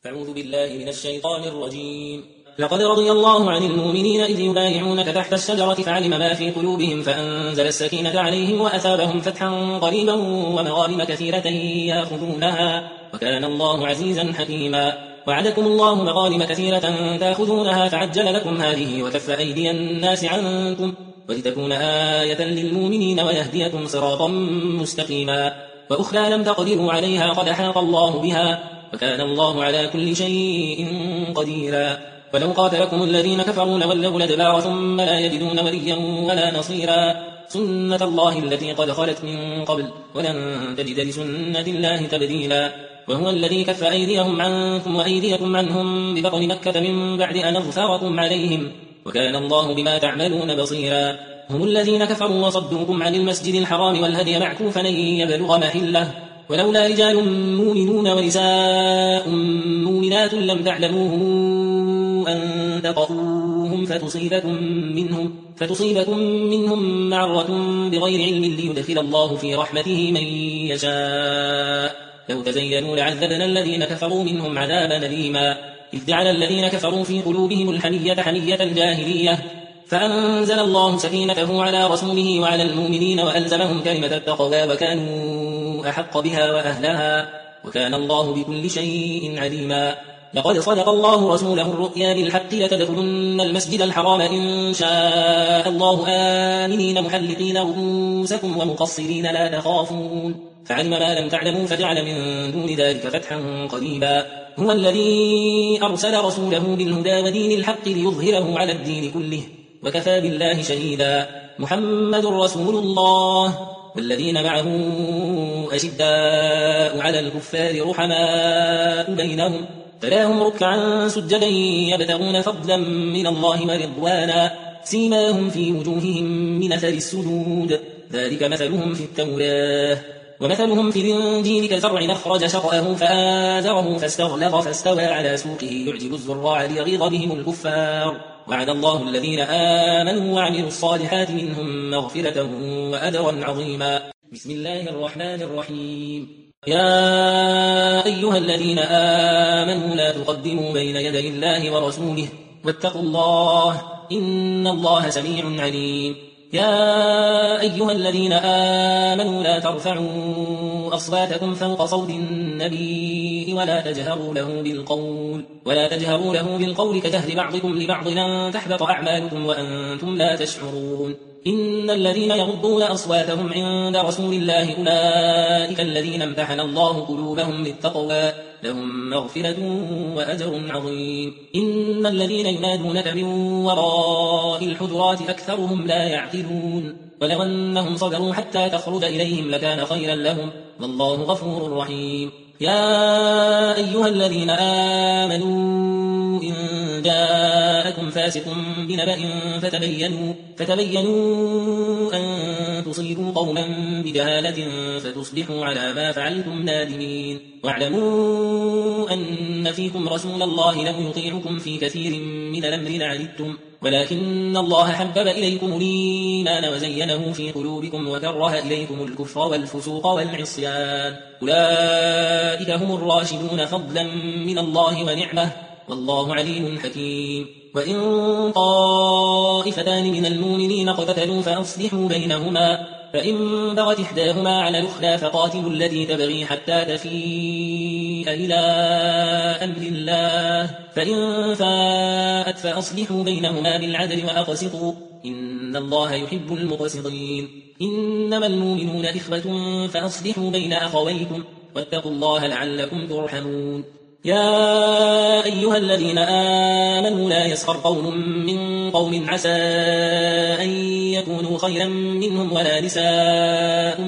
أعوذ بالله من الشيطان الرجيم. لقد رضي الله عن المؤمنين إذ يبايعونك تحت الشجرة فعلم ما في قلوبهم فأنزل السكينة عليهم وأثابهم فتحا قريبا ومغانم كثيرة يأخذونها وكان الله عزيزا حكيما. وعدكم الله مغانم كثيرة تأخذونها فعجل لكم هذه وكف أيدي الناس عنكم ولتكون آية للمؤمنين ويهديكم صراطا مستقيما. وأخرى لم تقدروا عليها قد أحاط الله بها وكان الله على كل شيء قديرا. ولو قاتلكم الذين كفروا لولوا الأدبار ثم لا يجدون وليا ولا نصيرا. سنة الله التي قد خلت من قبل ولن تجد لسنة الله تبديلا. وهو الذي كف أيديهم عنكم وأيديكم عنهم ببطن مكة من بعد أن أظفركم عليهم وكان الله بما تعملون بصيرا. هم الذين كفروا وصدوكم عن المسجد الحرام والهدي معكوفا أن يبلغ محله ولولا رجال مؤمنون ونساء مؤمنات لم تعلموهم أن تطؤوهم فتصيبكم منهم معرة بغير علم ليدخل الله في رحمته من يشاء. لو تزينوا لعذبنا الذين كفروا منهم عذابا أليما. إذ جعل الذين كفروا في قلوبهم الحمية حمية الجاهلية فأنزل الله سكينته على رسوله وعلى المؤمنين وألزمهم كلمة التقوى وكانوا أحق بها وأهلها وكان الله بكل شيء عليما. لقد صدق الله رسوله الرؤيا بالحق لتدخلن المسجد الحرام إن شاء الله آمنين محلقين رؤوسكم ومقصرين لا تخافون فعلم ما لم تعلموا فجعل من دون ذلك فتحا قريبا. هو الذي أرسل رسوله بالهدى ودين الحق ليظهره على الدين كله وكفى بالله شهيدا. محمد رسول الله والذين معه أشداء على الكفار رحماء بينهم تراهم ركعا سجدا يبتغون فضلا من الله ورضوانا سيماهم في وجوههم من أثر السجود ذلك مثلهم في التوراة ومثلهم في الإنجيل كزرع أخرج شطأه فآزره فاستغلظ فاستوى على سوقه يعجب الزراع ليغيظ بهم الكفار. وعد الله الذين آمنوا وعملوا الصالحات منهم مغفرة وأجرا عظيما. بسم الله الرحمن الرحيم. يا أيها الذين آمنوا لا تقدموا بين يدي الله ورسوله واتقوا الله إن الله سميع عليم. يا أيها الذين آمنوا لا ترفعوا أصواتكم فوق صوت النبي ولا تجهروا له بالقول كجهر بعضكم لبعض أن تحبط أعمالكم وأنتم لا تشعرون. إن الذين يغضون أصواتهم عند رسول الله أولئك الذين امتحن الله قلوبهم للتقوى لهم مغفرة وأجر عظيم. إن الذين ينادونك من وراء الحجرات أكثرهم لا يعقلون ولو أنهم صبروا حتى تخرج إليهم لكان خيرا لهم والله غفور رحيم. يا أيها الذين آمنوا إن جاءكم فاسق بنبأ فتبينوا أن تصيبوا قوما بجهالة فتصبحوا على ما فعلتم نادمين. واعلموا أن فيكم رسول الله لو يطيعكم في كثير من الأمر لعنتم ولكن الله حبب إليكم الإيمان وزينه في قلوبكم وكره إليكم الكفر والفسوق والعصيان أولئك هم الراشدون فضلا من الله ونعمة والله عليم حكيم. وإن طائفتان من المؤمنين اقتتلوا فأصلحوا بينهما فإن بغت إحداهما على الأخرى فقاتلوا التي تبغي حتى تفيء إلى أمر الله فإن فاءت فأصلحوا بينهما بالعدل وأقسطوا إن الله يحب المقسطين. إنما المؤمنون إخوة فأصلحوا بين أخويكم واتقوا الله لعلكم ترحمون. يا أيها الذين آمنوا لا يسخر قوم من قوم عسى أن يكونوا خيرا منهم ولا نساء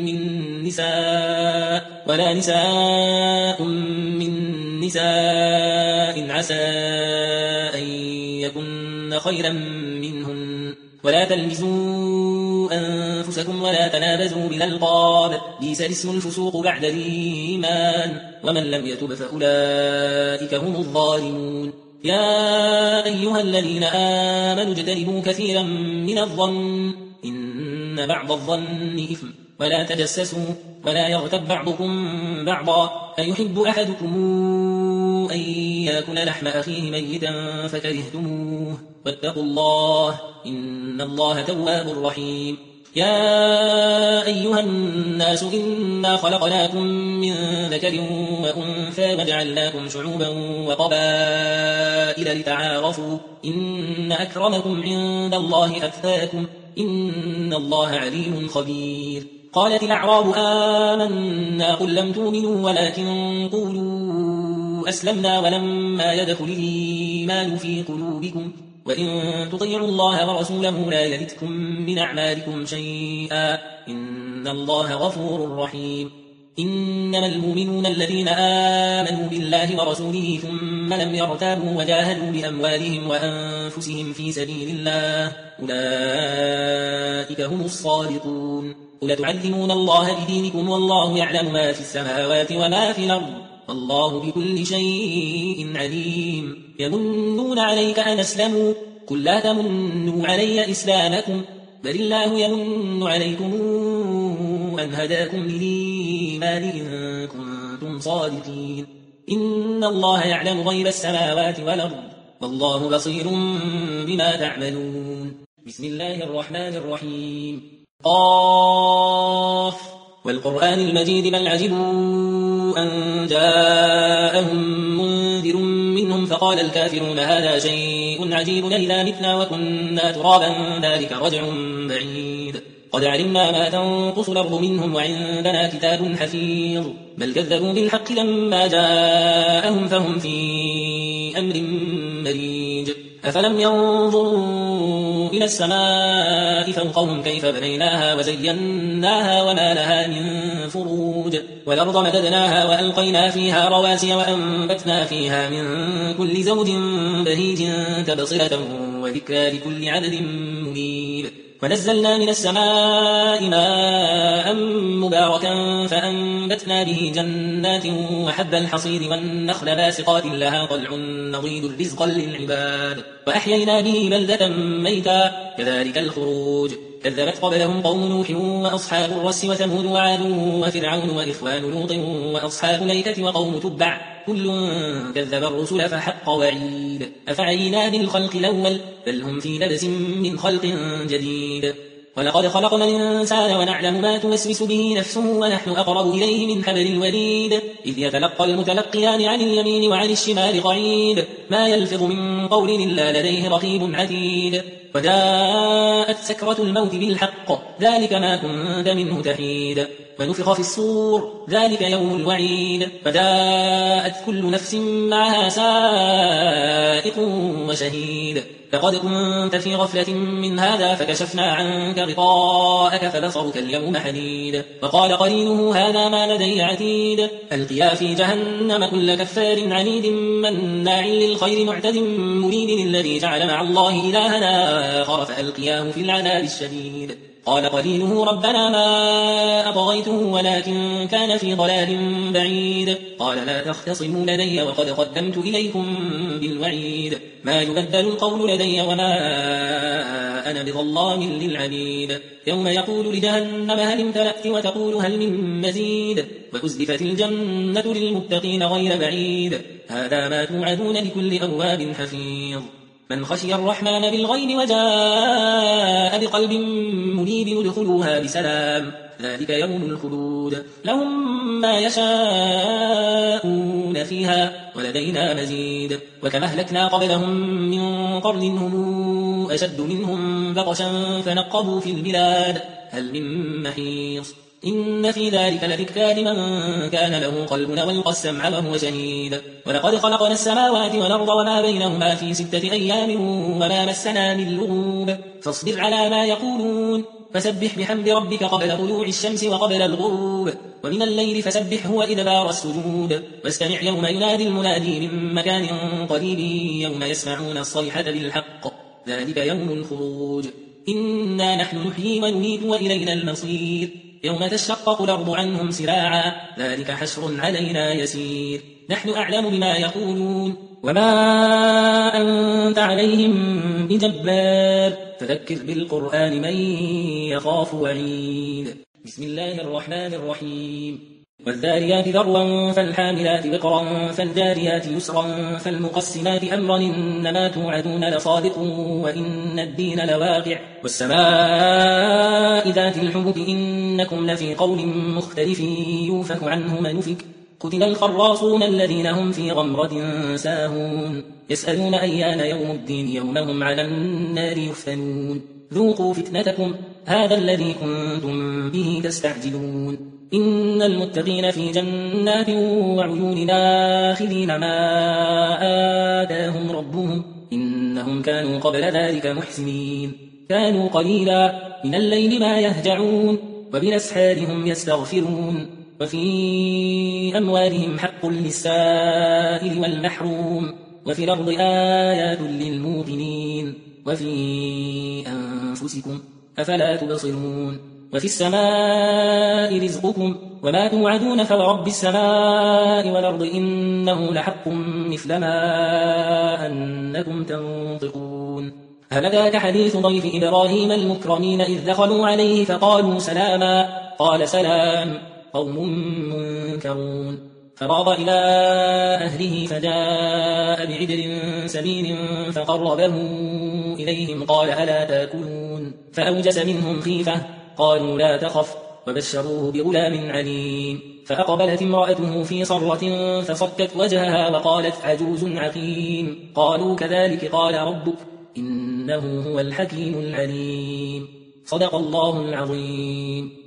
من نساء عسى أن يكن خيرا منهن ولا تلمزوا أنفسكم ولا تنابزوا بالألقاب بئس الاسم الفسوق بعد الإيمان ومن لم يتب فأولئك هم الظالمون. يا أيها الذين آمنوا اجتنبوا كثيرا من الظن إن بعض الظن إثم ولا تجسسوا ولا يغتب بعضكم بعضا أيحب أحدكم أن يأكل لحم أخيه ميتا فكرهتموه واتقوا الله إن الله تواب رحيم. يا أيها الناس إنا خلقناكم من ذكر وأنثى وجعلناكم شعوبا وقبائل لتعارفوا إن أكرمكم عند الله أتقاكم إن الله عليم خبير. قالت الأعراب آمنا قل لم تؤمنوا ولكن قولوا أسلمنا ولما يدخل الإيمان في قلوبكم وإن تطيعوا الله ورسوله لا يلتكم من أعمالكم شيئا إن الله غفور رحيم. إنما المؤمنون الذين آمنوا بالله ورسوله ثم لم يرتابوا وجاهدوا بأموالهم وأنفسهم في سبيل الله أولئك هم الصادقون. قل تعلمون الله بدينكم والله يعلم ما في السماوات وما في الأرض والله بكل شيء عليم. يمنون عليك أن أسلموا قل لا تمنوا علي إسلامكم بل الله يمن عليكم أن هداكم للإيمان إن كنتم صادقين. إن الله يعلم غيب السماوات والأرض والله بصير بما تعملون. بسم الله الرحمن الرحيم. قاف والقرآن المجيد بل عجبوا أن جاءهم منذر منهم فقال الكافرون هذا شيء عجيب إذا متنا وكنا ترابا ذلك رجع بعيد. قد علمنا ما تنقص الأرض منهم وعندنا كتاب حفيظ بل كذبوا بالحق لما جاءهم فهم في أمر مريج. أفلم ينظروا إلى السماء فوقهم كيف بنيناها وزيناها وما لها من فروج والأرض مددناها وألقينا فيها رواسي وأنبتنا فيها من كل زوج بهيج تبصرة وذكرى لكل عدد منيب. ونزلنا من السماء ماء مباركا فأنبتنا به جنات وحب الحصيد والنخل باسقات لها طلع نضيد رزقا للعباد وأحيينا به بلدة ميتا كذلك الخروج. كذبت قبلهم قوم نوح وأصحاب الرس وثمود وعاد وفرعون وإخوان لوط وأصحاب الأيكة وقوم تبع كل كذب الرسل فحق وعيد. أفعينا بالخلق الأول بل هم في لبس من خلق جديد. ولقد خلقنا الإنسان ونعلم ما توسوس به نفسه ونحن أقرب إليه من حبل الوريد إذ يتلقى المتلقيان عن اليمين وعن الشمال قعيد ما يلفظ من قول إلا لديه رقيب عتيد. وجاءت سكرة الموت بالحق ذلك ما كنت منه تحيد. ونفخ في الصور ذلك يوم الوعيد فجاءت كل نفس معها سائق وشهيد. فقد كنت في غفلة من هذا فكشفنا عنك غطاءك فبصرك اليوم حديد. وقال قرينه هذا ما لدي عتيد. ألقيا في جهنم كل كفار عنيد مناع للخير معتد مريد الذي جعل مع الله إلهنا آخر فألقياه في العذاب الشديد. قال قرينه ربنا ما أطغيته ولكن كان في ضلال بعيد. قال لا تختصموا لدي وقد قدمت إليكم بالوعيد ما يبدل القول لدي وما أنا بظلام للعبيد. يوم يقول لجهنم هل امتلأت وتقول هل من مزيد وأزلفت الجنة للمتقين غير بعيد. هذا ما توعدون لكل أواب حفيظ. من خشي الرحمن بالغيب وجاء بقلب منيب يدخلوها بسلام ذلك يوم الخلود لهم ما يشاءون فيها ولدينا مزيد. وكما أهلكنا قبلهم من قرن هم أشد منهم بطشا فنقبوا في البلاد هل من محيص. إن في ذلك لذكرى لمن كان له قلب والقى السمع وهو شهيد. ولقد خلقنا السماوات والأرض وما بينهما في 6 أيام وما مسنا من لغوب فاصبر على ما يقولون فسبح بحمد ربك قبل طلوع الشمس وقبل الغروب ومن الليل فسبحه وإدبار السجود واستمع يوم ينادي المنادي من مكان قريب يوم يسمعون الصيحة بالحق ذلك يوم الخروج. إنا نحن نحيي ونميت وإلينا المصير. يوم تشقق الأرض عنهم سراعا ذلك حشر علينا يسير. نحن أعلم بما يقولون وما أنت عليهم بجبار فذكر بالقرآن من يخاف وعيد. بسم الله الرحمن الرحيم. والذاريات ذروا فالحاملات وقرا فالجاريات يسرا فالمقسمات أمرا إنما توعدون لصادق وإن الدين لواقع والسماء ذات الحبك إنكم لفي قول مختلف يوفك عنه من أفك قتل الخراصون الذين هم في غمرة ساهون يسألون أيان يوم الدين يوم هم على النار يفتنون ذوقوا فتنتكم هذا الذي كنتم به تستعجلون إن المتقين في جنات وعيون آخذين ما آتاهم ربهم إنهم كانوا قبل ذلك محسنين كانوا قليلا من الليل ما يهجعون وبالأسحار هم يستغفرون وفي أموالهم حق للسائل والمحروم وفي الأرض آيات للموقنين وفي أنفسكم أفلا تبصرون وفي السماء رزقكم وما توعدون فورب السماء والأرض إنه لحق مثل ما أنكم تنطقون هل أتاك حديث ضيف إبراهيم المكرمين إذ دخلوا عليه فقالوا سلاما قال سلام قوم منكرون فراغ إلى أهله فجاء بعجل سمين فقربه إليهم قال ألا تأكلون فأوجس منهم خيفة قالوا لا تخف وبشروه بغلام عليم فأقبلت امرأته في صرة فصكت وجهها وقالت عجوز عقيم قالوا كذلك قال ربك إنه هو الحكيم العليم صدق الله العظيم.